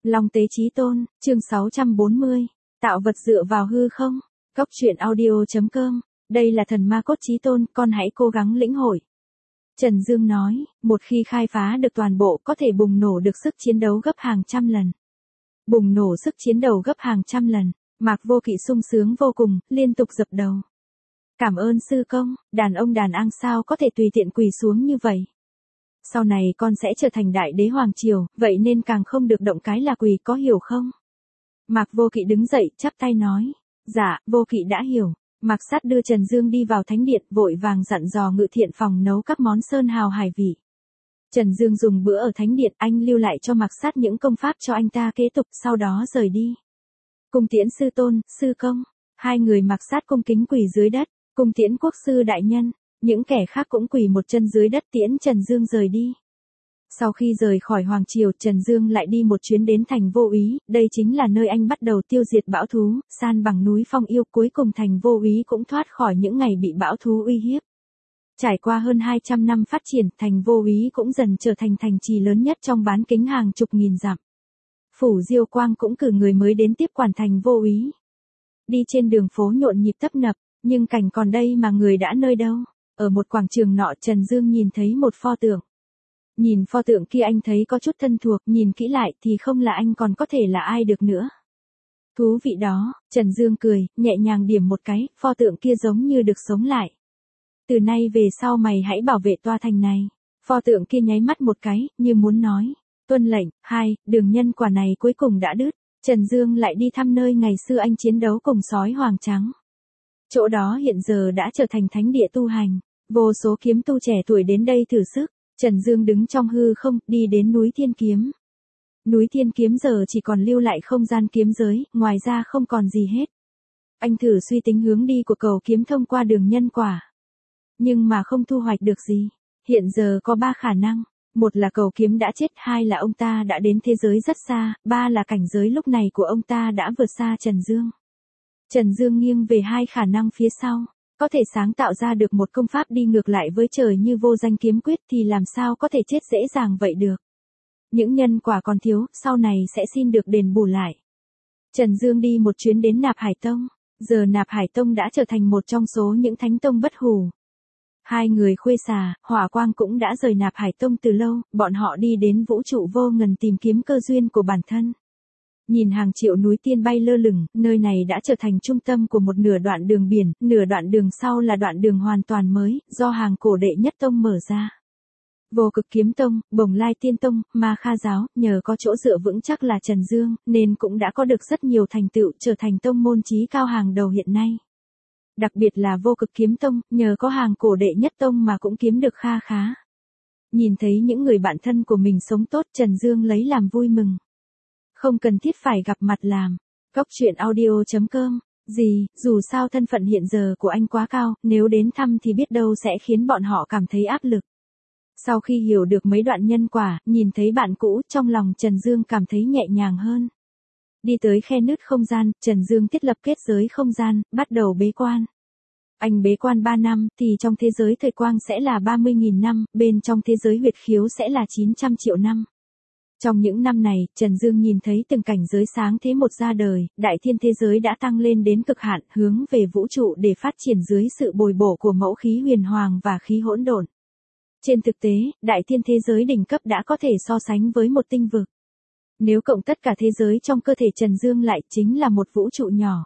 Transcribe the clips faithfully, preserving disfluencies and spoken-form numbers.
Long Tế Chí Tôn, chương sáu trăm bốn mươi. Tạo vật dựa vào hư không? Cốc truyện audio chấm com. Đây là thần ma cốt Chí Tôn, con hãy cố gắng lĩnh hội. Trần Dương nói, một khi khai phá được toàn bộ có thể bùng nổ được sức chiến đấu gấp hàng trăm lần. Bùng nổ sức chiến đấu gấp hàng trăm lần, Mạc Vô Kỵ sung sướng vô cùng, liên tục dập đầu. Cảm ơn sư công, đàn ông đàn ang sao có thể tùy tiện quỳ xuống như vậy. Sau này con sẽ trở thành đại đế hoàng triều, vậy nên càng không được động cái là quỳ, có hiểu không? Mạc Vô Kỵ đứng dậy, chắp tay nói. Dạ, Vô Kỵ đã hiểu. Mạc Sát đưa Trần Dương đi vào thánh điện, vội vàng dặn dò Ngự Thiện phòng nấu các món sơn hào hải vị. Trần Dương dùng bữa ở thánh điện, anh lưu lại cho Mạc Sát những công pháp cho anh ta kế tục, sau đó rời đi. Cung tiễn sư tôn, sư công. Hai người Mạc Sát cung kính quỳ dưới đất. Cung tiễn quốc sư đại nhân. Những kẻ khác cũng quỳ một chân dưới đất tiễn Trần Dương rời đi. Sau khi rời khỏi Hoàng Triều, Trần Dương lại đi một chuyến đến thành Vô Úy, đây chính là nơi anh bắt đầu tiêu diệt bão thú, san bằng núi Phong Yêu, cuối cùng thành Vô Úy cũng thoát khỏi những ngày bị bão thú uy hiếp. Trải qua hơn hai trăm năm phát triển, thành Vô Úy cũng dần trở thành thành trì lớn nhất trong bán kính hàng chục nghìn dặm. Phủ Diêu Quang cũng cử người mới đến tiếp quản thành Vô Úy. Đi trên đường phố nhộn nhịp tấp nập, nhưng cảnh còn đây mà người đã nơi đâu. Ở một quảng trường nọ, Trần Dương nhìn thấy một pho tượng. Nhìn pho tượng kia anh thấy có chút thân thuộc, nhìn kỹ lại thì không là anh còn có thể là ai được nữa. Thú vị đó, Trần Dương cười, nhẹ nhàng điểm một cái, pho tượng kia giống như được sống lại. Từ nay về sau mày hãy bảo vệ tòa thành này. Pho tượng kia nháy mắt một cái, như muốn nói. Tuân lệnh, hai, đường nhân quả này cuối cùng đã đứt. Trần Dương lại đi thăm nơi ngày xưa anh chiến đấu cùng sói hoàng trắng. Chỗ đó hiện giờ đã trở thành thánh địa tu hành. Vô số kiếm tu trẻ tuổi đến đây thử sức. Trần Dương đứng trong hư không, đi đến núi Thiên Kiếm. Núi Thiên Kiếm giờ chỉ còn lưu lại không gian kiếm giới, ngoài ra không còn gì hết. Anh thử suy tính hướng đi của cầu kiếm thông qua đường nhân quả. Nhưng mà không thu hoạch được gì. Hiện giờ có ba khả năng. Một là cầu kiếm đã chết, hai là ông ta đã đến thế giới rất xa, ba là cảnh giới lúc này của ông ta đã vượt xa Trần Dương. Trần Dương nghiêng về hai khả năng phía sau. Có thể sáng tạo ra được một công pháp đi ngược lại với trời như vô danh kiếm quyết thì làm sao có thể chết dễ dàng vậy được. Những nhân quả còn thiếu, sau này sẽ xin được đền bù lại. Trần Dương đi một chuyến đến Nạp Hải Tông. Giờ Nạp Hải Tông đã trở thành một trong số những thánh tông bất hủ. Hai người Khuê Xà, Hỏa Quang cũng đã rời Nạp Hải Tông từ lâu, bọn họ đi đến vũ trụ vô ngần tìm kiếm cơ duyên của bản thân. Nhìn hàng triệu núi tiên bay lơ lửng, nơi này đã trở thành trung tâm của một nửa đoạn đường biển, nửa đoạn đường sau là đoạn đường hoàn toàn mới, do hàng cổ đệ nhất tông mở ra. Vô Cực Kiếm Tông, Bồng Lai Tiên Tông, Ma Kha Giáo, nhờ có chỗ dựa vững chắc là Trần Dương, nên cũng đã có được rất nhiều thành tựu, trở thành tông môn chí cao hàng đầu hiện nay. Đặc biệt là Vô Cực Kiếm Tông, nhờ có hàng cổ đệ nhất tông mà cũng kiếm được kha khá. Nhìn thấy những người bạn thân của mình sống tốt, Trần Dương lấy làm vui mừng. Không cần thiết phải gặp mặt làm. Cốc truyện audio chấm com. Gì, dù sao thân phận hiện giờ của anh quá cao, nếu đến thăm thì biết đâu sẽ khiến bọn họ cảm thấy áp lực. Sau khi hiểu được mấy đoạn nhân quả, nhìn thấy bạn cũ, trong lòng Trần Dương cảm thấy nhẹ nhàng hơn. Đi tới khe nứt không gian, Trần Dương thiết lập kết giới không gian, bắt đầu bế quan. Anh bế quan ba năm, thì trong thế giới thời quang sẽ là ba mươi nghìn năm, bên trong thế giới huyệt khiếu sẽ là chín trăm triệu năm. Trong những năm này, Trần Dương nhìn thấy từng cảnh giới sáng thế một ra đời, đại thiên thế giới đã tăng lên đến cực hạn, hướng về vũ trụ để phát triển dưới sự bồi bổ của mẫu khí huyền hoàng và khí hỗn độn. Trên thực tế, đại thiên thế giới đỉnh cấp đã có thể so sánh với một tinh vực. Nếu cộng tất cả thế giới trong cơ thể Trần Dương lại chính là một vũ trụ nhỏ.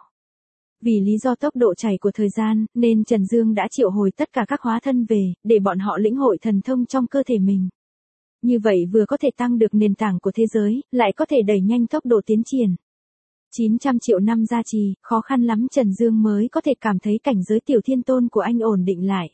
Vì lý do tốc độ chảy của thời gian, nên Trần Dương đã triệu hồi tất cả các hóa thân về, để bọn họ lĩnh hội thần thông trong cơ thể mình. Như vậy vừa có thể tăng được nền tảng của thế giới, lại có thể đẩy nhanh tốc độ tiến triển. chín trăm triệu năm gia trì, khó khăn lắm Trần Dương mới có thể cảm thấy cảnh giới tiểu thiên tôn của anh ổn định lại.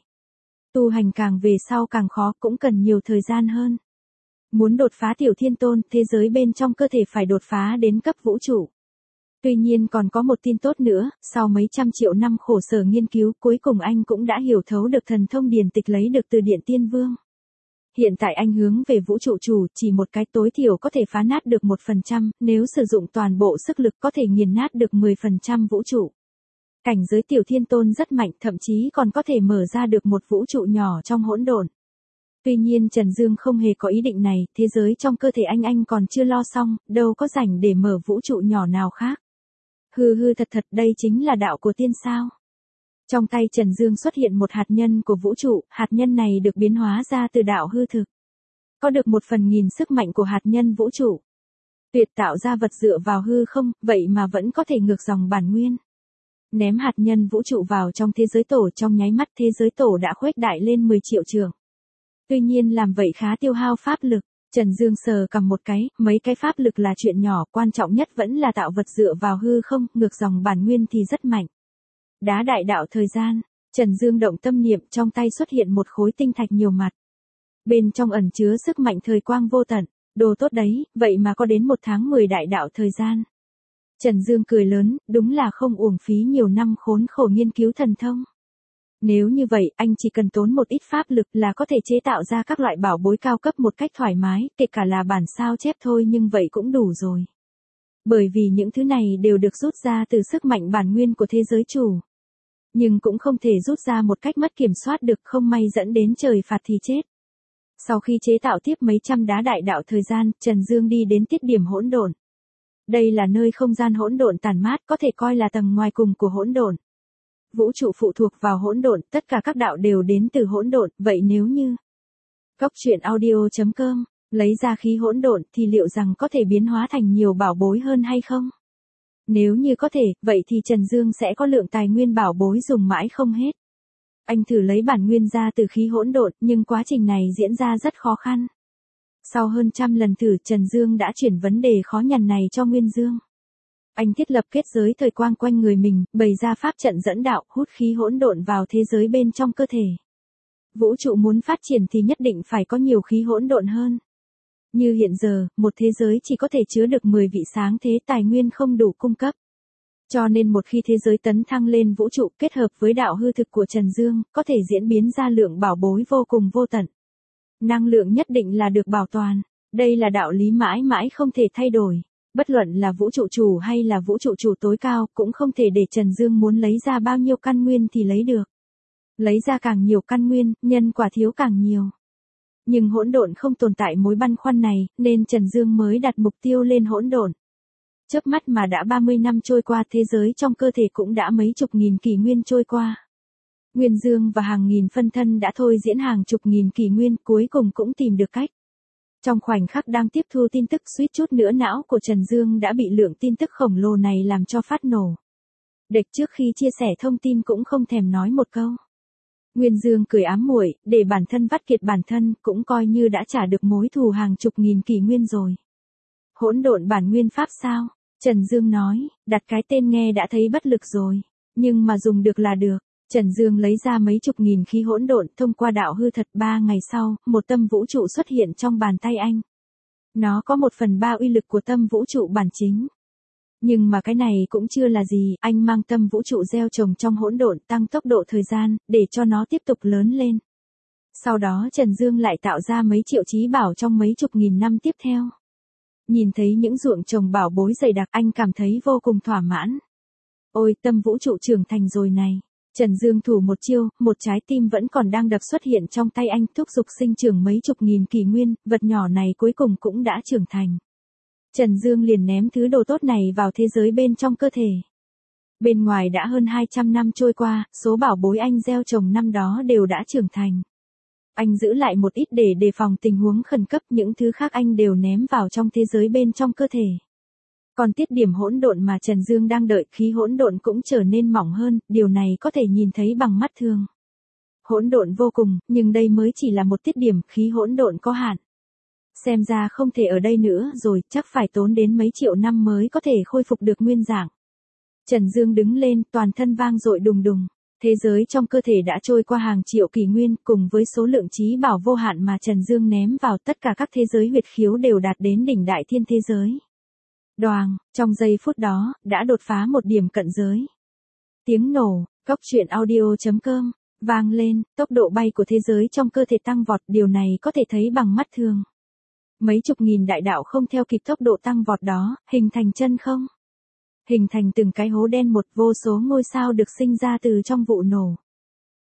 Tu hành càng về sau càng khó, cũng cần nhiều thời gian hơn. Muốn đột phá tiểu thiên tôn, thế giới bên trong cơ thể phải đột phá đến cấp vũ trụ. Tuy nhiên còn có một tin tốt nữa, sau mấy trăm triệu năm khổ sở nghiên cứu, cuối cùng anh cũng đã hiểu thấu được thần thông điển tịch lấy được từ Điện Tiên Vương. Hiện tại anh hướng về vũ trụ chủ, chỉ một cái tối thiểu có thể phá nát được một phần trăm, nếu sử dụng toàn bộ sức lực có thể nghiền nát được mười phần trăm vũ trụ. Cảnh giới tiểu thiên tôn rất mạnh, thậm chí còn có thể mở ra được một vũ trụ nhỏ trong hỗn độn. Tuy nhiên Trần Dương không hề có ý định này, thế giới trong cơ thể anh anh còn chưa lo xong, đâu có rảnh để mở vũ trụ nhỏ nào khác. Hừ hừ thật thật đây chính là đạo của tiên sao. Trong tay Trần Dương xuất hiện một hạt nhân của vũ trụ, hạt nhân này được biến hóa ra từ đạo hư thực. Có được một phần nghìn sức mạnh của hạt nhân vũ trụ. Tuyệt tạo ra vật dựa vào hư không, vậy mà vẫn có thể ngược dòng bản nguyên. Ném hạt nhân vũ trụ vào trong thế giới tổ, trong nháy mắt thế giới tổ đã khuếch đại lên mười triệu trượng. Tuy nhiên làm vậy khá tiêu hao pháp lực. Trần Dương sờ cầm một cái, mấy cái pháp lực là chuyện nhỏ, quan trọng nhất vẫn là tạo vật dựa vào hư không, ngược dòng bản nguyên thì rất mạnh. Đá đại đạo thời gian, Trần Dương động tâm niệm, trong tay xuất hiện một khối tinh thạch nhiều mặt. Bên trong ẩn chứa sức mạnh thời quang vô tận, đồ tốt đấy, vậy mà có đến một tháng mười đại đạo thời gian. Trần Dương cười lớn, đúng là không uổng phí nhiều năm khốn khổ nghiên cứu thần thông. Nếu như vậy, anh chỉ cần tốn một ít pháp lực là có thể chế tạo ra các loại bảo bối cao cấp một cách thoải mái, kể cả là bản sao chép thôi nhưng vậy cũng đủ rồi. Bởi vì những thứ này đều được rút ra từ sức mạnh bản nguyên của thế giới chủ. Nhưng cũng không thể rút ra một cách mất kiểm soát được, không may dẫn đến trời phạt thì chết. Sau khi chế tạo tiếp mấy trăm đá đại đạo thời gian, Trần Dương đi đến tiết điểm hỗn độn. Đây là nơi không gian hỗn độn tản mát, có thể coi là tầng ngoài cùng của hỗn độn. Vũ trụ phụ thuộc vào hỗn độn, tất cả các đạo đều đến từ hỗn độn, vậy nếu như Cốc truyện audio chấm com lấy ra khí hỗn độn thì liệu rằng có thể biến hóa thành nhiều bảo bối hơn hay không? Nếu như có thể, vậy thì Trần Dương sẽ có lượng tài nguyên bảo bối dùng mãi không hết. Anh thử lấy bản nguyên ra từ khí hỗn độn, nhưng quá trình này diễn ra rất khó khăn. Sau hơn trăm lần thử, Trần Dương đã chuyển vấn đề khó nhằn này cho Nguyên Dương. Anh thiết lập kết giới thời quang quanh người mình, bày ra pháp trận dẫn đạo, hút khí hỗn độn vào thế giới bên trong cơ thể. Vũ trụ muốn phát triển thì nhất định phải có nhiều khí hỗn độn hơn. Như hiện giờ, một thế giới chỉ có thể chứa được mười vị sáng thế, tài nguyên không đủ cung cấp. Cho nên một khi thế giới tấn thăng lên vũ trụ kết hợp với đạo hư thực của Trần Dương, có thể diễn biến ra lượng bảo bối vô cùng vô tận. Năng lượng nhất định là được bảo toàn. Đây là đạo lý mãi mãi không thể thay đổi. Bất luận là vũ trụ chủ hay là vũ trụ chủ tối cao, cũng không thể để Trần Dương muốn lấy ra bao nhiêu căn nguyên thì lấy được. Lấy ra càng nhiều căn nguyên, nhân quả thiếu càng nhiều. Nhưng hỗn độn không tồn tại mối băn khoăn này, nên Trần Dương mới đặt mục tiêu lên hỗn độn. Chớp mắt mà đã ba mươi năm trôi qua, thế giới trong cơ thể cũng đã mấy chục nghìn kỷ nguyên trôi qua. Nguyên Dương và hàng nghìn phân thân đã thôi diễn hàng chục nghìn kỷ nguyên, cuối cùng cũng tìm được cách. Trong khoảnh khắc đang tiếp thu tin tức, suýt chút nữa não của Trần Dương đã bị lượng tin tức khổng lồ này làm cho phát nổ. Địch trước khi chia sẻ thông tin cũng không thèm nói một câu. Nguyên Dương cười ám muội, để bản thân vắt kiệt bản thân, cũng coi như đã trả được mối thù hàng chục nghìn kỷ nguyên rồi. Hỗn độn bản nguyên pháp sao? Trần Dương nói, đặt cái tên nghe đã thấy bất lực rồi, nhưng mà dùng được là được. Trần Dương lấy ra mấy chục nghìn khí hỗn độn, thông qua đạo hư thật, ba ngày sau, một tâm vũ trụ xuất hiện trong bàn tay anh. Nó có một phần ba uy lực của tâm vũ trụ bản chính. Nhưng mà cái này cũng chưa là gì, anh mang tâm vũ trụ gieo trồng trong hỗn độn, tăng tốc độ thời gian, để cho nó tiếp tục lớn lên. Sau đó Trần Dương lại tạo ra mấy triệu chí bảo trong mấy chục nghìn năm tiếp theo. Nhìn thấy những ruộng trồng bảo bối dày đặc, anh cảm thấy vô cùng thỏa mãn. Ôi, tâm vũ trụ trưởng thành rồi này. Trần Dương thủ một chiêu, một trái tim vẫn còn đang đập xuất hiện trong tay anh, thúc giục sinh trưởng mấy chục nghìn kỷ nguyên, vật nhỏ này cuối cùng cũng đã trưởng thành. Trần Dương liền ném thứ đồ tốt này vào thế giới bên trong cơ thể. Bên ngoài đã hơn hai trăm năm trôi qua, số bảo bối anh gieo trồng năm đó đều đã trưởng thành. Anh giữ lại một ít để đề phòng tình huống khẩn cấp, những thứ khác anh đều ném vào trong thế giới bên trong cơ thể. Còn tiết điểm hỗn độn mà Trần Dương đang đợi, khí hỗn độn cũng trở nên mỏng hơn, điều này có thể nhìn thấy bằng mắt thường. Hỗn độn vô cùng, nhưng đây mới chỉ là một tiết điểm, khí hỗn độn có hạn. Xem ra không thể ở đây nữa rồi, chắc phải tốn đến mấy triệu năm mới có thể khôi phục được nguyên dạng. Trần Dương đứng lên, toàn thân vang dội đùng đùng. Thế giới trong cơ thể đã trôi qua hàng triệu kỷ nguyên, cùng với số lượng chí bảo vô hạn mà Trần Dương ném vào, tất cả các thế giới huyệt khiếu đều đạt đến đỉnh đại thiên thế giới. Đoàng, trong giây phút đó, đã đột phá một điểm cận giới. Tiếng nổ, cốc truyện audio chấm com, vang lên, tốc độ bay của thế giới trong cơ thể tăng vọt, điều này có thể thấy bằng mắt thường. Mấy chục nghìn đại đạo không theo kịp tốc độ tăng vọt đó, hình thành chân không. Hình thành từng cái hố đen, một vô số ngôi sao được sinh ra từ trong vụ nổ.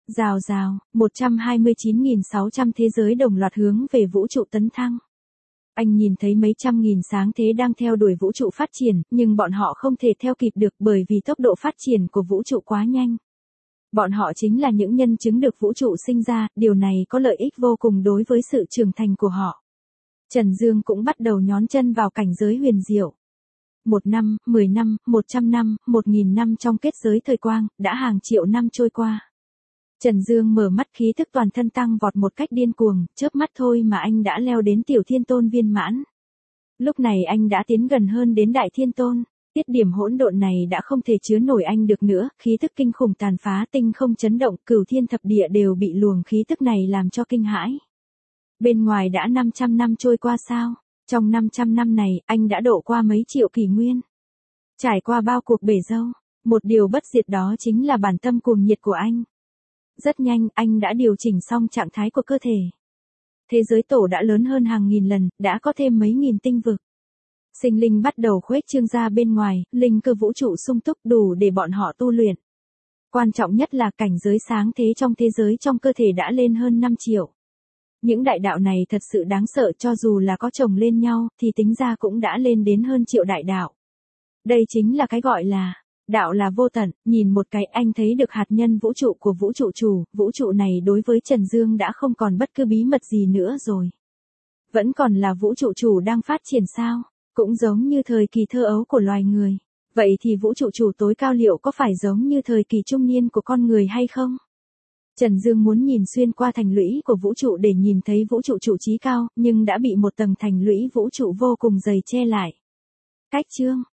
Rào rào, một trăm hai mươi chín nghìn sáu trăm thế giới đồng loạt hướng về vũ trụ tấn thăng. Anh nhìn thấy mấy trăm nghìn sáng thế đang theo đuổi vũ trụ phát triển, nhưng bọn họ không thể theo kịp được bởi vì tốc độ phát triển của vũ trụ quá nhanh. Bọn họ chính là những nhân chứng được vũ trụ sinh ra, điều này có lợi ích vô cùng đối với sự trưởng thành của họ. Trần Dương cũng bắt đầu nhón chân vào cảnh giới huyền diệu. Một năm, mười năm, một trăm năm, một nghìn năm trong kết giới thời quang, đã hàng triệu năm trôi qua. Trần Dương mở mắt, khí thức toàn thân tăng vọt một cách điên cuồng, chớp mắt thôi mà anh đã leo đến tiểu thiên tôn viên mãn. Lúc này anh đã tiến gần hơn đến đại thiên tôn, tiết điểm hỗn độn này đã không thể chứa nổi anh được nữa, khí thức kinh khủng tàn phá tinh không chấn động, cửu thiên thập địa đều bị luồng khí tức này làm cho kinh hãi. Bên ngoài đã năm trăm năm trôi qua sao? Trong năm trăm năm này, anh đã độ qua mấy triệu kỷ nguyên. Trải qua bao cuộc bể dâu, một điều bất diệt đó chính là bản tâm cuồng nhiệt của anh. Rất nhanh, anh đã điều chỉnh xong trạng thái của cơ thể. Thế giới tổ đã lớn hơn hàng nghìn lần, đã có thêm mấy nghìn tinh vực. Sinh linh bắt đầu khuếch trương ra bên ngoài, linh cơ vũ trụ sung túc đủ để bọn họ tu luyện. Quan trọng nhất là cảnh giới sáng thế trong thế giới trong cơ thể đã lên hơn năm triệu. Những đại đạo này thật sự đáng sợ, cho dù là có chồng lên nhau, thì tính ra cũng đã lên đến hơn triệu đại đạo. Đây chính là cái gọi là, đạo là vô tận, nhìn một cái anh thấy được hạt nhân vũ trụ của vũ trụ chủ, vũ trụ này đối với Trần Dương đã không còn bất cứ bí mật gì nữa rồi. Vẫn còn là vũ trụ chủ đang phát triển sao, cũng giống như thời kỳ thơ ấu của loài người. Vậy thì vũ trụ chủ tối cao liệu có phải giống như thời kỳ trung niên của con người hay không? Trần Dương muốn nhìn xuyên qua thành lũy của vũ trụ để nhìn thấy vũ trụ trụ trí cao, nhưng đã bị một tầng thành lũy vũ trụ vô cùng dày che lại. Cách chương